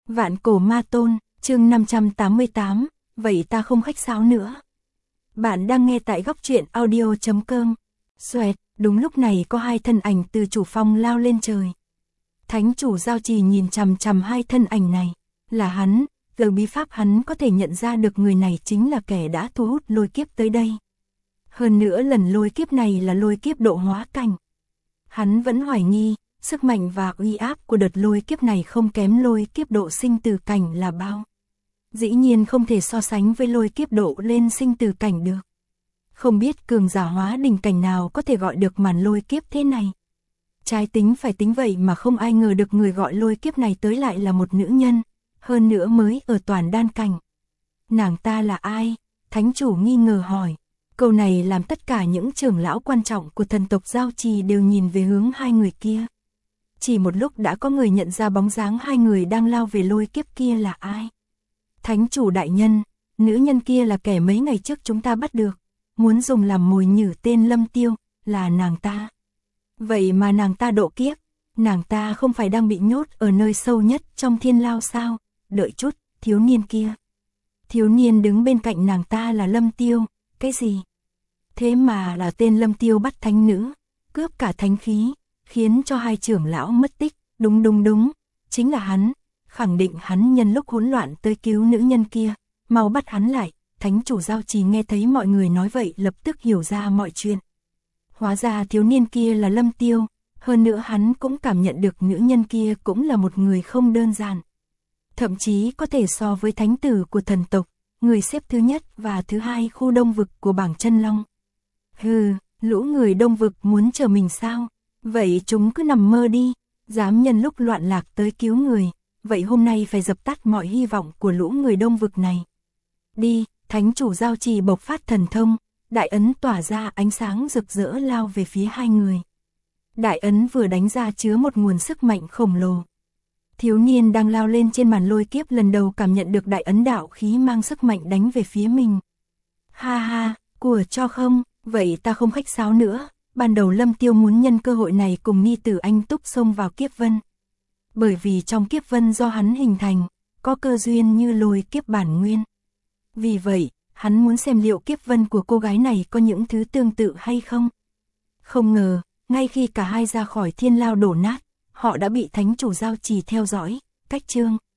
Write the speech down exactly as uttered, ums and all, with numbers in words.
Vạn cổ ma tôn, chương năm trăm tám mươi tám, vậy ta không khách sáo nữa. Bạn đang nghe tại góc truyện audio chấm com. Xoẹt, đúng lúc này có hai thân ảnh từ chủ phong lao lên trời. Thánh chủ giao trì nhìn chằm chằm hai thân ảnh này, là hắn, từ bí pháp hắn có thể nhận ra được người này chính là kẻ đã thu hút lôi kiếp tới đây. Hơn nữa lần lôi kiếp này là lôi kiếp độ hóa cảnh. Hắn vẫn hoài nghi, sức mạnh và uy áp của đợt lôi kiếp này không kém lôi kiếp độ sinh tử cảnh là bao. Dĩ nhiên không thể so sánh với lôi kiếp độ lên sinh tử cảnh được. Không biết cường giả hóa đỉnh cảnh nào có thể gọi được màn lôi kiếp thế này. Trái tính phải tính vậy mà không ai ngờ được người gọi lôi kiếp này tới lại là một nữ nhân, hơn nữa mới ở toàn đan cảnh. Nàng ta là ai? Thánh chủ nghi ngờ hỏi. Câu này làm tất cả những trưởng lão quan trọng của thần tộc Giao Trì đều nhìn về hướng hai người kia. Chỉ một lúc đã có người nhận ra bóng dáng hai người đang lao về lôi kiếp kia là ai. Thánh chủ đại nhân, nữ nhân kia là kẻ mấy ngày trước chúng ta bắt được, muốn dùng làm mồi nhử tên Lâm Tiêu, là nàng ta. Vậy mà nàng ta độ kiếp, nàng ta không phải đang bị nhốt ở nơi sâu nhất trong thiên lao sao? Đợi chút, thiếu niên kia. Thiếu niên đứng bên cạnh nàng ta là Lâm Tiêu, cái gì? Thế mà là tên Lâm Tiêu bắt thánh nữ, cướp cả thánh khí, khiến cho hai trưởng lão mất tích, đúng đúng đúng, chính là hắn, khẳng định hắn nhân lúc hỗn loạn tới cứu nữ nhân kia, mau bắt hắn lại. Thánh chủ Giao Trì nghe thấy mọi người nói vậy lập tức hiểu ra mọi chuyện. Hóa ra thiếu niên kia là Lâm Tiêu, hơn nữa hắn cũng cảm nhận được nữ nhân kia cũng là một người không đơn giản. Thậm chí có thể so với thánh tử của thần tộc, người xếp thứ nhất và thứ hai khu đông vực của bảng chân long. Hừ, lũ người đông vực muốn chờ mình sao? Vậy chúng cứ nằm mơ đi, dám nhân lúc loạn lạc tới cứu người, vậy hôm nay phải dập tắt mọi hy vọng của lũ người đông vực này. Đi, thánh chủ Giao Trì bộc phát thần thông, đại ấn tỏa ra ánh sáng rực rỡ lao về phía hai người. Đại ấn vừa đánh ra chứa một nguồn sức mạnh khổng lồ. Thiếu niên đang lao lên trên màn lôi kiếp lần đầu cảm nhận được đại ấn đạo khí mang sức mạnh đánh về phía mình. Ha ha, của cho không, vậy ta không khách sáo nữa. Ban đầu Lâm Tiêu muốn nhân cơ hội này cùng Ni Tử Anh Túc xông vào kiếp vân. Bởi vì trong kiếp vân do hắn hình thành, có cơ duyên như lôi kiếp bản nguyên. Vì vậy, hắn muốn xem liệu kiếp vân của cô gái này có những thứ tương tự hay không. Không ngờ, ngay khi cả hai ra khỏi thiên lao đổ nát, họ đã bị thánh chủ Giao Trì theo dõi, cách chương.